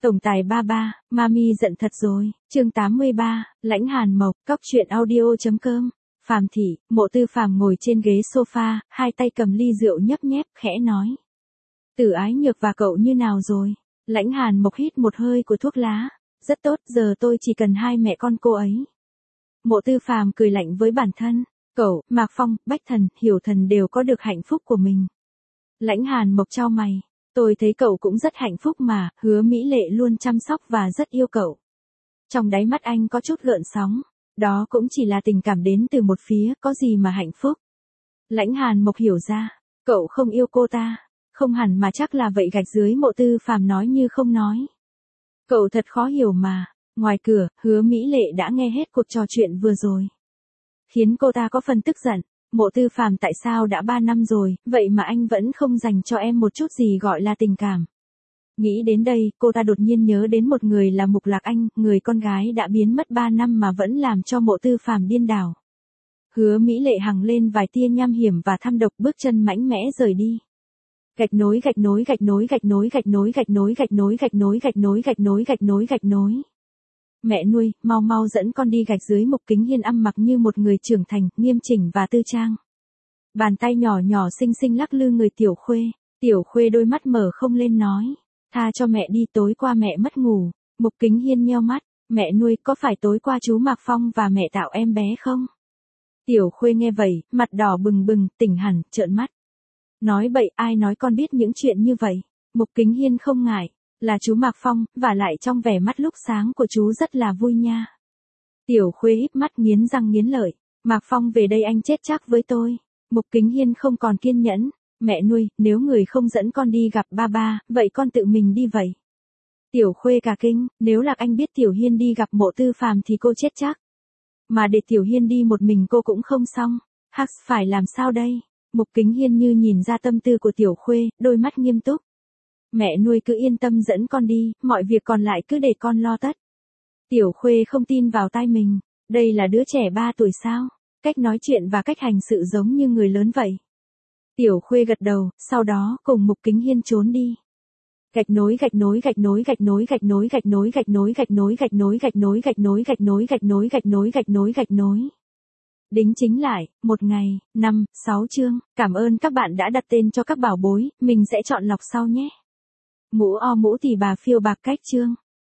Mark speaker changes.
Speaker 1: Tổng tài ba ba, mami giận thật rồi. Chương 83, Lãnh Hàn Mộc, Cóc truyện audio.com. Phàm thị, Mộ Tư Phàm ngồi trên ghế sofa, hai tay cầm ly rượu nhấp nhép, khẽ nói. Tử Ái Nhược và cậu như nào rồi? Lãnh Hàn Mộc hít một hơi của thuốc lá. Rất tốt, giờ tôi chỉ cần hai mẹ con cô ấy. Mộ Tư Phàm cười lạnh với bản thân. Cậu, Mạc Phong, Bách Thần, Hiểu Thần đều có được hạnh phúc của mình. Lãnh Hàn Mộc chau mày. Tôi thấy cậu cũng rất hạnh phúc mà, Hứa Mỹ Lệ luôn chăm sóc và rất yêu cậu. Trong đáy mắt anh có chút gợn sóng. Đó cũng chỉ là tình cảm đến từ một phía, có gì mà hạnh phúc. Lãnh Hàn Mộc hiểu ra, cậu không yêu cô ta. Không hẳn mà chắc là vậy gạch dưới. Mộ Tư Phàm nói như không nói. Cậu thật khó hiểu mà. Ngoài cửa, Hứa Mỹ Lệ đã nghe hết cuộc trò chuyện vừa rồi. Khiến cô ta có phần tức giận. Mộ Tư Phàm tại sao đã 3 năm rồi, vậy mà anh vẫn không dành cho em một chút gì gọi là tình cảm. Nghĩ đến đây, cô ta đột nhiên nhớ đến một người là Mục Lạc Anh, người con gái đã biến mất 3 năm mà vẫn làm cho Mộ Tư Phàm điên đảo. Hứa Mỹ Lệ hằng lên vài tia nham hiểm và thâm độc, bước chân mãnh mẽ rời đi. Gạch nối gạch nối gạch nối gạch nối gạch nối gạch nối gạch nối gạch nối gạch nối gạch nối gạch nối gạch nối. Mẹ nuôi, mau mau dẫn con đi gạch dưới. Mục Kính Hiên ăn mặc như một người trưởng thành, nghiêm chỉnh và tư trang. Bàn tay nhỏ nhỏ xinh xinh lắc lư người Tiểu Khuê. Tiểu Khuê đôi mắt mở không lên nói. Tha cho mẹ đi, tối qua mẹ mất ngủ. Mục Kính Hiên nheo mắt. Mẹ nuôi, có phải tối qua chú Mạc Phong và mẹ tạo em bé không? Tiểu Khuê nghe vậy, mặt đỏ bừng bừng, tỉnh hẳn, trợn mắt. Nói bậy, ai nói con biết những chuyện như vậy? Mục Kính Hiên không ngại. Là chú Mạc Phong, và lại trong vẻ mắt lúc sáng của chú rất là vui nha. Tiểu Khuê híp mắt nghiến răng nghiến lợi. Mạc Phong về đây anh chết chắc với tôi. Mục Kính Hiên không còn kiên nhẫn. Mẹ nuôi, nếu người không dẫn con đi gặp ba ba, vậy con tự mình đi vậy. Tiểu Khuê cả kinh, nếu Lạc Anh biết Tiểu Hiên đi gặp Mộ Tư Phàm thì cô chết chắc. Mà để Tiểu Hiên đi một mình cô cũng không xong. Hắc, phải làm sao đây? Mục Kính Hiên như nhìn ra tâm tư của Tiểu Khuê, đôi mắt nghiêm túc. Mẹ nuôi cứ yên tâm dẫn con đi, mọi việc còn lại cứ để con lo tất. Tiểu Khuê không tin vào tai mình, đây là đứa trẻ 3 tuổi sao? Cách nói chuyện và cách hành sự giống như người lớn vậy. Tiểu Khuê gật đầu, sau đó cùng Mục Kính Hiên trốn đi. Gạch nối gạch nối gạch nối gạch nối gạch nối gạch nối gạch nối gạch nối gạch nối gạch nối gạch nối gạch nối gạch nối gạch nối gạch nối gạch nối. Đính chính lại, 1 ngày, 5, 6 chương. Cảm ơn các bạn đã đặt tên cho các bảo bối, mình sẽ chọn lọc sau nhé. Mũ o mũ thì bà phiêu bạc cách chương.